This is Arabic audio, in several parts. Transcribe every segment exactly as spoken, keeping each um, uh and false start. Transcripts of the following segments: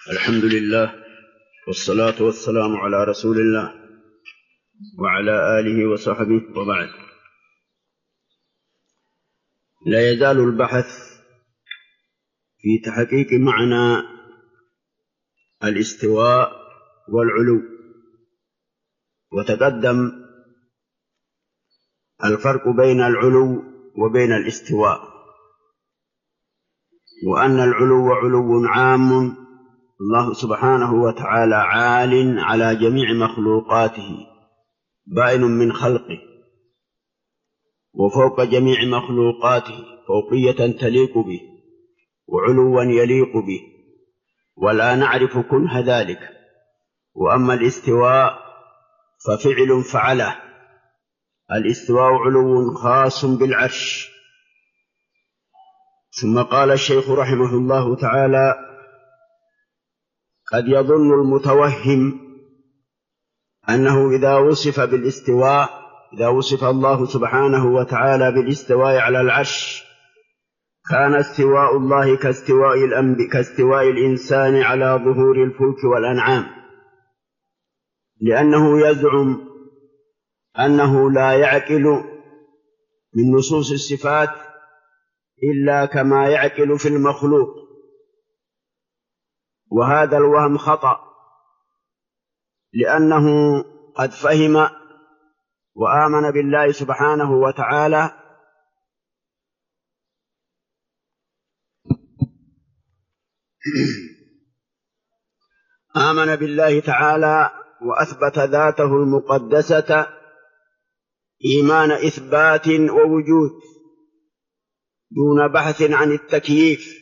الحمد لله والصلاة والسلام على رسول الله وعلى آله وصحبه وبعد. لا يزال البحث في تحقيق معنى الاستواء والعلو، وتقدم الفرق بين العلو وبين الاستواء، وأن العلو علو عام، الله سبحانه وتعالى عال على جميع مخلوقاته بائن من خلقه، وفوق جميع مخلوقاته فوقية تليق به وعلوا يليق به، ولا نعرف كنه ذلك. وأما الاستواء ففعل فعله، الاستواء علو خاص بالعرش. ثم قال الشيخ رحمه الله تعالى: قد يظن المتوهم أنه إذا وصف بالاستواء إذا وصف الله سبحانه وتعالى بالاستواء على العرش كان استواء الله كاستواء الأنبياء كاستواء الإنسان على ظهور الفلك والأنعام، لأنه يزعم أنه لا يعقل من نصوص الصفات إلا كما يعقل في المخلوق، وهذا الوهم خطأ، لأنه قد فهم وآمن بالله سبحانه وتعالى آمن بالله تعالى وأثبت ذاته المقدسة إيمان إثبات ووجود دون بحث عن التكييف.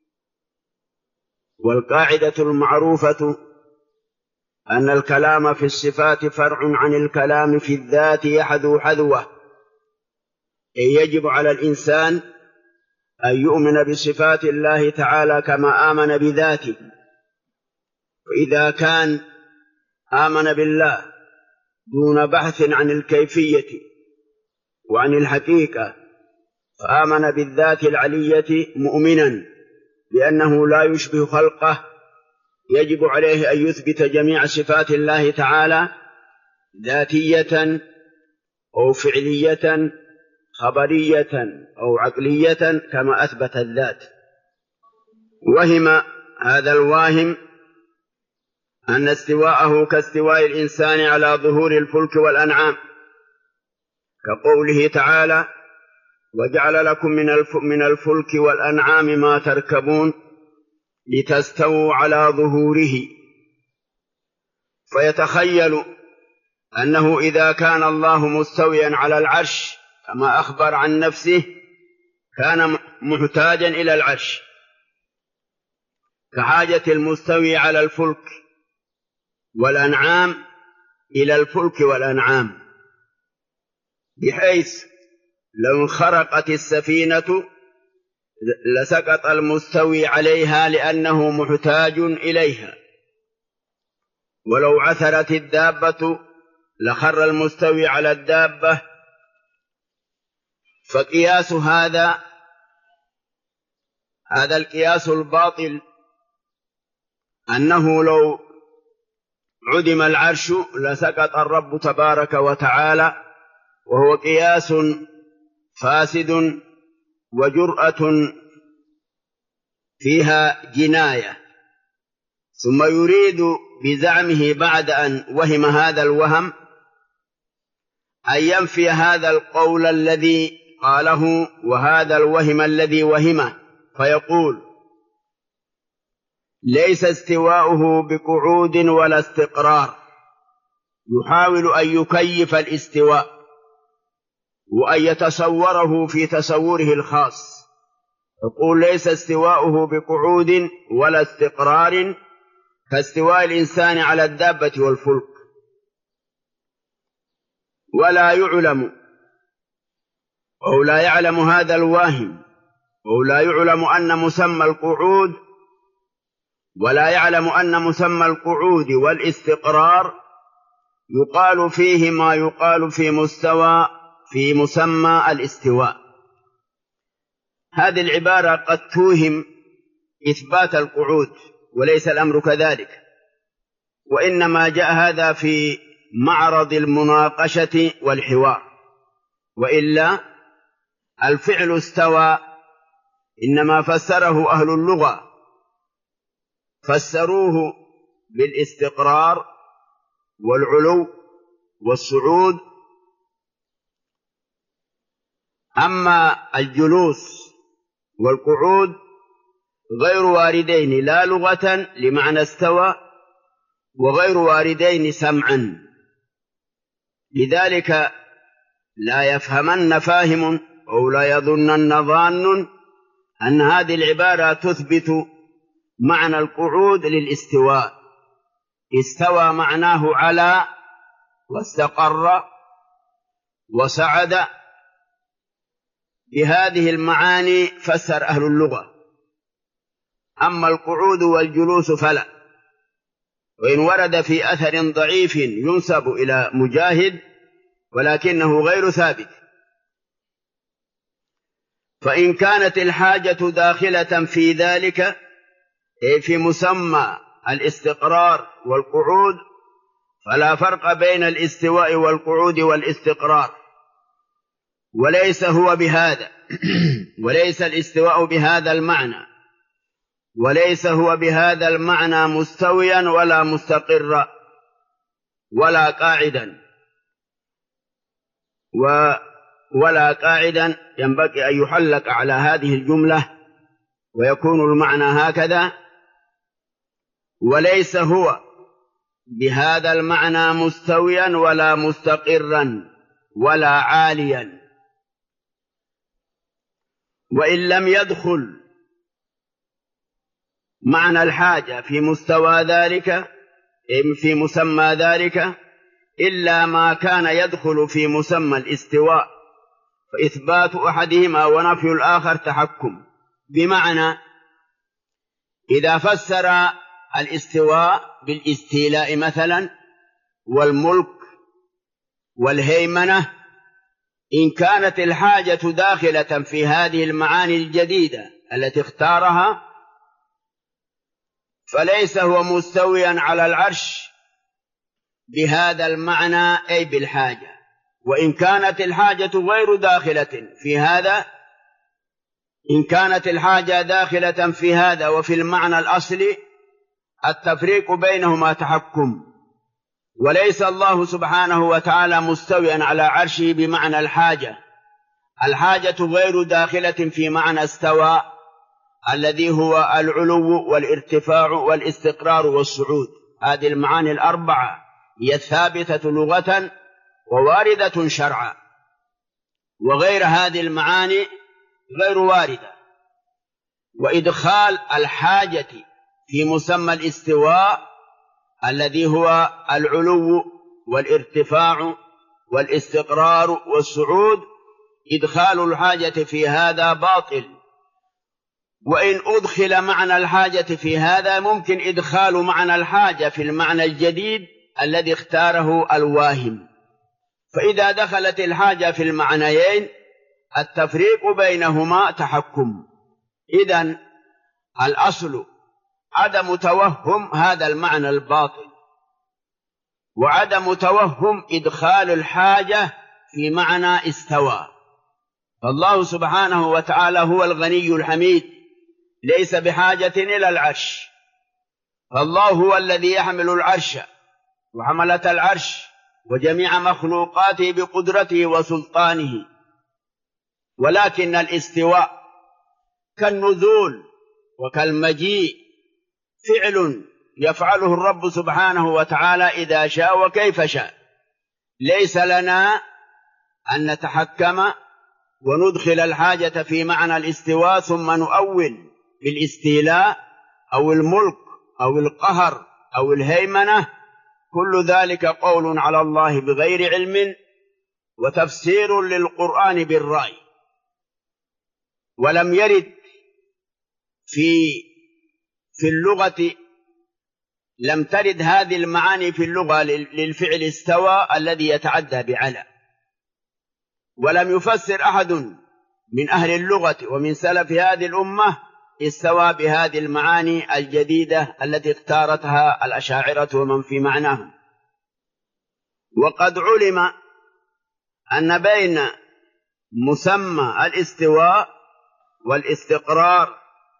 والقاعدة المعروفة أن الكلام في الصفات فرع عن الكلام في الذات يحذو حذوه، أي يجب على الإنسان أن يؤمن بصفات الله تعالى كما آمن بذاته. وإذا كان آمن بالله دون بحث عن الكيفية وعن الحقيقة فآمن بالذات العلية مؤمنا لأنه لا يشبه خلقه، يجب عليه أن يثبت جميع صفات الله تعالى ذاتية أو فعلية خبرية أو عقلية كما أثبت الذات. وهم هذا الواهم أن استواءه كاستواء الإنسان على ظهور الفلك والأنعام، كقوله تعالى: وجعل لكم من الفلك والأنعام ما تركبون لتستووا على ظهوره. فيتخيل أنه إذا كان الله مستويا على العرش كما أخبر عن نفسه كان محتاجا إلى العرش كحاجة المستوي على الفلك والأنعام إلى الفلك والأنعام، بحيث لو انخرقت السفينة لسقط المستوي عليها لأنه محتاج إليها، ولو عثرت الدابة لخر المستوي على الدابة. فقياس هذا هذا القياس الباطل أنه لو عدم العرش لسقط الرب تبارك وتعالى، وهو قياس فاسد وجرأة فيها جناية. ثم يريد بزعمه بعد أن وهم هذا الوهم أن ينفي هذا القول الذي قاله وهذا الوهم الذي وهمه، فيقول: ليس استواؤه بقعود ولا استقرار. يحاول أن يكيف الاستواء وأن يتصوره في تصوره الخاص، يقول: ليس استواؤه بقعود ولا استقرار كاستواء الإنسان على الدابة والفلك. ولا يعلم أو لا يعلم هذا الواهم أو لا يعلم أن مسمى القعود ولا يعلم أن مسمى القعود والاستقرار يقال فيه ما يقال في مستوى في مسمى الاستواء. هذه العبارة قد توهم إثبات القعود وليس الأمر كذلك، وإنما جاء هذا في معرض المناقشة والحوار، وإلا الفعل استوى إنما فسره أهل اللغة، فسروه بالاستقرار والعلو والصعود. أما الجلوس والقعود غير واردين لا لغة لمعنى استوى، وغير واردين سمعا، لذلك لا يفهمن فاهم أو لا يظنن ظان أن هذه العبارة تثبت معنى القعود للاستواء. استوى معناه على واستقر وسعد، بهذه المعاني فسر أهل اللغة. أما القعود والجلوس فلا، وإن ورد في أثر ضعيف ينسب إلى مجاهد ولكنه غير ثابت. فإن كانت الحاجة داخلة في ذلك، أي في مسمى الاستقرار والقعود، فلا فرق بين الاستواء والقعود والاستقرار، وليس هو بهذا وليس الاستواء بهذا المعنى، وليس هو بهذا المعنى مستويا ولا مستقرا ولا قاعدا، ولا قاعدا ينبغي أن يحلق على هذه الجملة ويكون المعنى هكذا: وليس هو بهذا المعنى مستويا ولا مستقرا ولا عاليا. وإن لم يدخل معنى الحاجة في مستوى ذلك، في مسمى ذلك، إلا ما كان يدخل في مسمى الاستواء، فإثبات أحدهما ونفي الآخر تحكم. بمعنى إذا فسر الاستواء بالاستيلاء مثلا والملك والهيمنة، إن كانت الحاجة داخلة في هذه المعاني الجديدة التي اختارها، فليس هو مستويا على العرش بهذا المعنى أي بالحاجة. وإن كانت الحاجة غير داخلة في هذا، إن كانت الحاجة داخلة في هذا وفي المعنى الأصلي، التفريق بينهما تحكم. وليس الله سبحانه وتعالى مستويا على عرشه بمعنى الحاجة، الحاجة غير داخلة في معنى استوى الذي هو العلو والارتفاع والاستقرار والصعود. هذه المعاني الأربعة هي الثابتة لغة وواردة شرعا، وغير هذه المعاني غير واردة. وإدخال الحاجة في مسمى الاستواء الذي هو العلو والارتفاع والاستقرار والصعود، إدخال الحاجة في هذا باطل. وإن أدخل معنى الحاجة في هذا، ممكن إدخال معنى الحاجة في المعنى الجديد الذي اختاره الواهم. فإذا دخلت الحاجة في المعنيين، التفريق بينهما تحكم. إذن الأصل عدم توهم هذا المعنى الباطل، وعدم توهم إدخال الحاجة في معنى استوى. فالله سبحانه وتعالى هو الغني الحميد، ليس بحاجة إلى العرش. فالله هو الذي يحمل العرش وحملة العرش وجميع مخلوقاته بقدرته وسلطانه. ولكن الاستواء كالنزول وكالمجيء فعل يفعله الرب سبحانه وتعالى إذا شاء وكيف شاء، ليس لنا أن نتحكم وندخل الحاجة في معنى الاستواء ثم نؤول بالاستيلاء أو الملك أو القهر أو الهيمنة. كل ذلك قول على الله بغير علم وتفسير للقرآن بالرأي. ولم يرد في في اللغة، لم ترد هذه المعاني في اللغة للفعل استوى الذي يتعدى بعلى. ولم يفسر أحد من أهل اللغة ومن سلف هذه الأمة استوى بهذه المعاني الجديدة التي اختارتها الأشاعرة ومن في معناهم. وقد علم أن بين مسمى الاستواء والاستقرار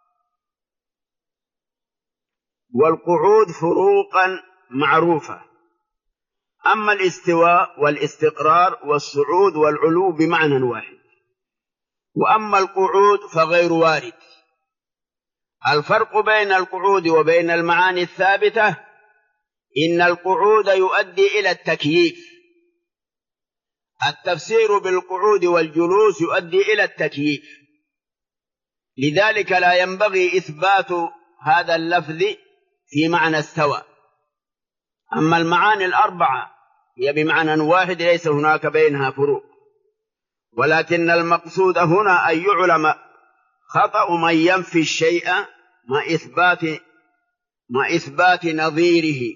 والقعود فروقا معروفة. أما الاستواء والاستقرار والصعود والعلو بمعنى واحد، وأما القعود فغير وارد. الفرق بين القعود وبين المعاني الثابتة إن القعود يؤدي إلى التكييف. التفسير بالقعود والجلوس يؤدي إلى التكييف، لذلك لا ينبغي إثبات هذا اللفظ في معنى استوى. أما المعاني الأربعة هي بمعنى واحد ليس هناك بينها فروق، ولكن المقصود هنا أن يعلم خطأ من ينفي الشيء مع إثبات مع إثبات نظيره.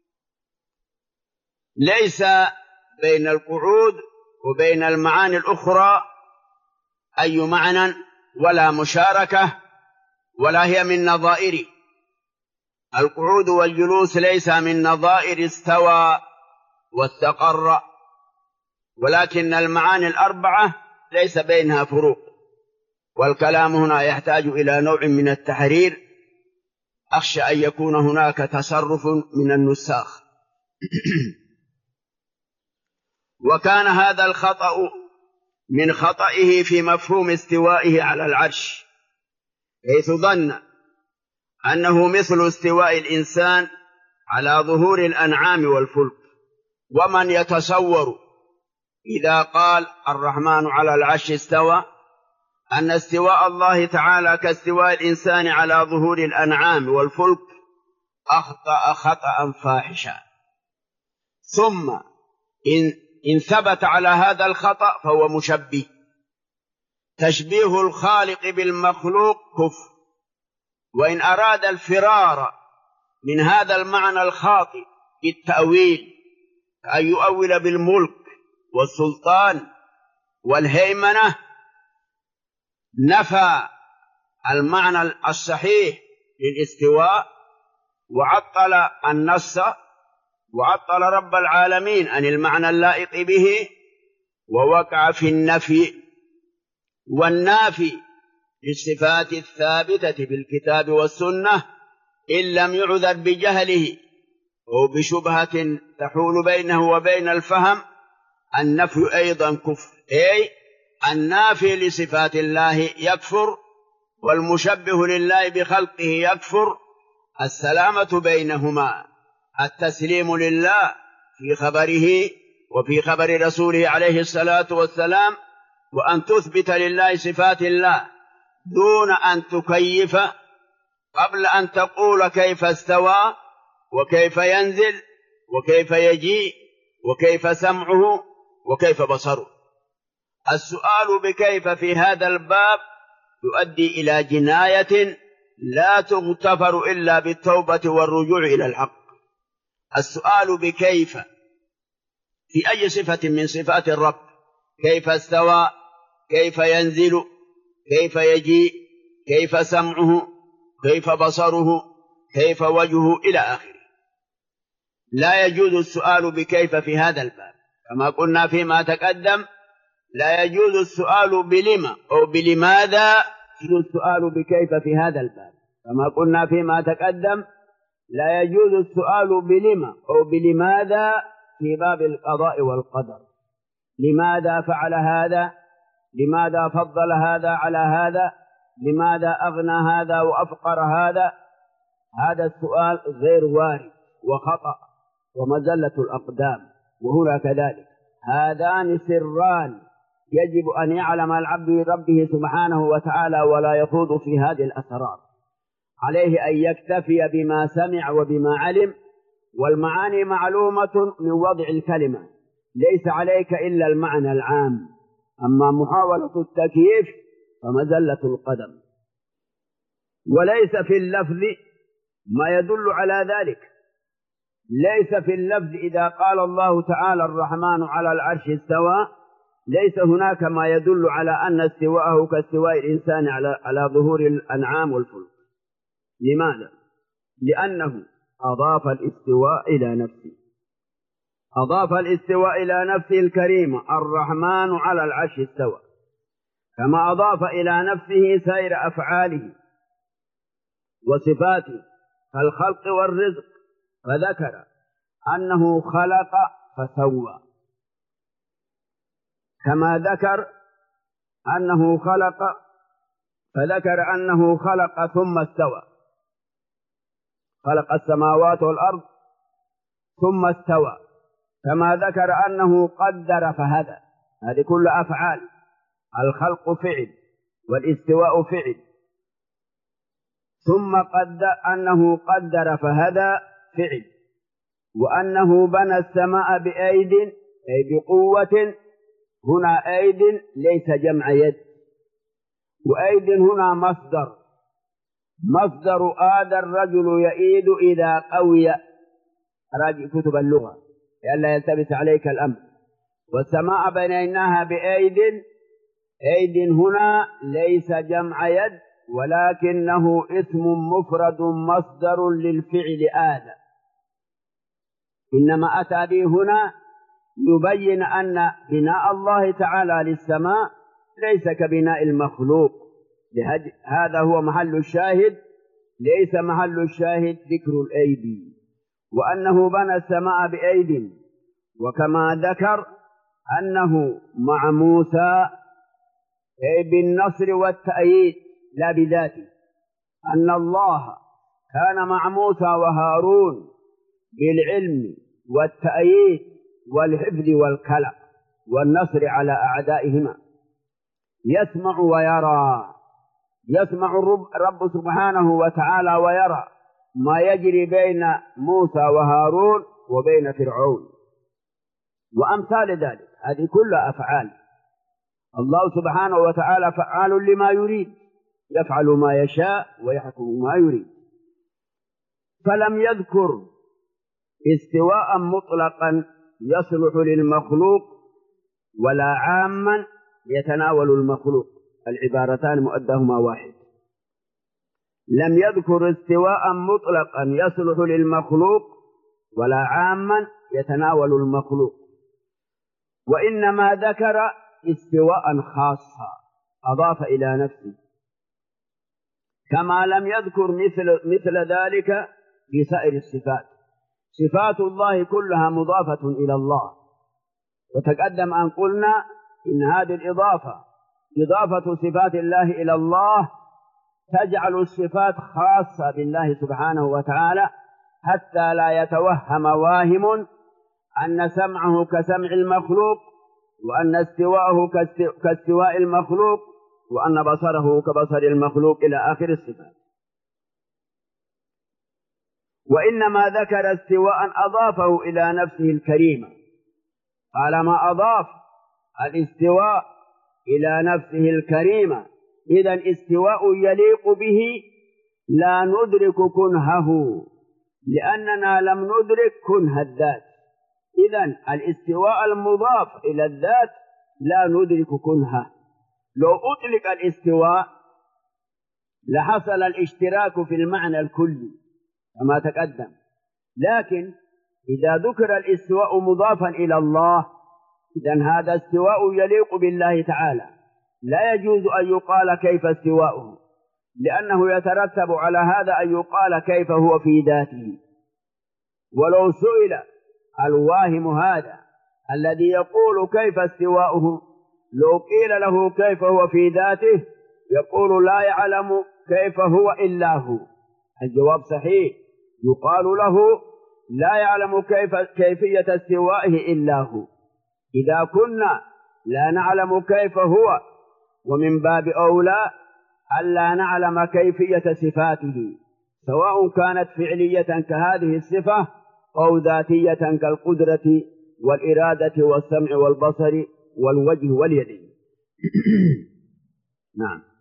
ليس بين القعود وبين المعاني الأخرى أي معنى ولا مشاركة ولا هي من نظائره. القعود والجلوس ليس من نظائر استوى واستقر، ولكن المعاني الأربعة ليس بينها فروق. والكلام هنا يحتاج إلى نوع من التحرير، أخشى أن يكون هناك تصرف من النساخ. وكان هذا الخطأ من خطئه في مفهوم استوائه على العرش، حيث ظن أنه مثل استواء الإنسان على ظهور الأنعام والفلك. ومن يتصور إذا قال الرحمن على العرش استوى أن استواء الله تعالى كاستواء الإنسان على ظهور الأنعام والفلك أخطأ خطأ فاحشا. ثم إن, إن ثبت على هذا الخطأ فهو مشبه. تشبيه الخالق بالمخلوق كفر. وإن أراد الفرار من هذا المعنى الخاطئ بالتأويل أن يؤول بالملك والسلطان والهيمنة، نفى المعنى الصحيح للاستواء وعطل النص وعطل رب العالمين عن المعنى اللائق به، ووقع في النفي. والنافي للصفات الثابتة بالكتاب والسنة إن لم يعذر بجهله أو بشبهة تحول بينه وبين الفهم، النفي أيضا كفر. أي النافي لصفات الله يكفر، والمشبه لله بخلقه يكفر. السلامة بينهما التسليم لله في خبره وفي خبر رسوله عليه الصلاة والسلام، وأن تثبت لله صفات الله دون أن تكيف قبل أن تقول كيف استوى وكيف ينزل وكيف يجيء وكيف سمعه وكيف بصره. السؤال بكيف في هذا الباب يؤدي إلى جناية لا تغتفر إلا بالتوبة والرجوع إلى الحق. السؤال بكيف في أي صفة من صفات الرب، كيف استوى، كيف ينزل، كيف يجيء، كيف سمعه، كيف بصره، كيف وجهه إلى آخره. لا يجوز السؤال بكيف في هذا الباب، كما قلنا فيما تقدم. لا يجوز السؤال بلما أو بلماذا، يجوز السؤال بكيف في هذا الباب، كما قلنا فيما تقدم. لا يجوز السؤال بلما أو بلماذا في باب القضاء والقدر. لماذا فعل هذا؟ لماذا فضل هذا على هذا؟ لماذا أغنى هذا وأفقر هذا؟ هذا السؤال غير وارد وخطأ ومزلة الأقدام. وهنا كذلك هذان سران يجب أن يعلم العبد بربه سبحانه وتعالى ولا يخوض في هذه الأسرار. عليه أن يكتفي بما سمع وبما علم، والمعاني معلومة من وضع الكلمة، ليس عليك إلا المعنى العام. أما محاولة التكييف فمزلة القدم. وليس في اللفظ ما يدل على ذلك. ليس في اللفظ إذا قال الله تعالى الرحمن على العرش استوى ليس هناك ما يدل على أن استواءه كاستواء الإنسان على على ظهور الأنعام والفلك. لماذا؟ لأنه أضاف الاستواء إلى نفسه، أضاف الاستواء إلى نفسه الكريمة. الرحمن على العرش استوى، كما أضاف إلى نفسه سائر أفعاله وصفاته كالخلق والرزق، فذكر أنه خلق فسوى، كما ذكر أنه خلق فذكر أنه خلق ثم استوى، خلق السماوات والأرض ثم استوى، كما ذكر أنه قدر فهدى. هذه كل أفعال، الخلق فعل والاستواء فعل. ثم قدر أنه قدر فهدى فعل، وأنه بنى السماء بأيد أي بقوة. هنا أيد ليس جمع يد، وأيد هنا مصدر، مصدر آد الرجل يئيد إذا قوي. راجع كتب اللغة لئلا يلتبس عليك الأمر. والسماء بنيناها بأيد، أيد هنا ليس جمع يد، ولكنه اسم مفرد مصدر للفعل آد، إنما أتى به هنا يبين أن بناء الله تعالى للسماء ليس كبناء المخلوق. هذا هو محل الشاهد، ليس محل الشاهد ذكر الأيدي، وأنه بنى السماء بأيد. وكما ذكر أنه مع موسى أي بالنصر والتأييد لا بذاته، أن الله كان مع موسى وهارون بالعلم والتأييد والحفظ والكلأ والنصر على أعدائهما. يسمع ويرى، يسمع الرب سبحانه وتعالى ويرى ما يجري بين موسى وهارون وبين فرعون وأمثال ذلك. هذه كلها أفعال. الله سبحانه وتعالى فعال لما يريد، يفعل ما يشاء ويحكم ما يريد. فلم يذكر استواء مطلقا يصلح للمخلوق ولا عاما يتناول المخلوق، العبارتان مؤداهما واحد. لم يذكر استواء مطلقا يصلح للمخلوق ولا عاما يتناول المخلوق، وإنما ذكر استواء خاصا أضاف إلى نفسه، كما لم يذكر مثل, مثل ذلك في سائر الصفات. صفات الله كلها مضافة إلى الله، وتقدم أن قلنا إن هذه الإضافة إضافة صفات الله إلى الله تجعل الصفات خاصة بالله سبحانه وتعالى، حتى لا يتوهم واهم أن سمعه كسمع المخلوق، وأن استواءه كاستواء المخلوق، وأن بصره كبصر المخلوق إلى آخر الصفات. وإنما ذكر استواء أضافه إلى نفسه الكريمة. قال ما أضاف الاستواء إلى نفسه الكريمة، إذن استواء يليق به لا ندرك كنهه، لأننا لم ندرك كنه الذات. إذن الاستواء المضاف إلى الذات لا ندرك كنهه. لو أطلق الاستواء لحصل الاشتراك في المعنى الكلي كما تقدم، لكن إذا ذكر الاستواء مضافا إلى الله إذن هذا استواء يليق بالله تعالى، لا يجوز أن يقال كيف استواؤه، لأنه يترتب على هذا أن يقال كيف هو في ذاته. ولو سئل الواهم هذا الذي يقول كيف استواؤه، لو قيل له كيف هو في ذاته يقول لا يعلم كيف هو إلا هو. الجواب صحيح، يقال له لا يعلم كيف كيفية استوائه إلا هو. إذا كنا لا نعلم كيف هو، ومن باب أولى ألا نعلم كيفية صفاته، سواء كانت فعلية كهذه الصفة أو ذاتية كالقدرة والإرادة والسمع والبصر والوجه واليدين. نعم.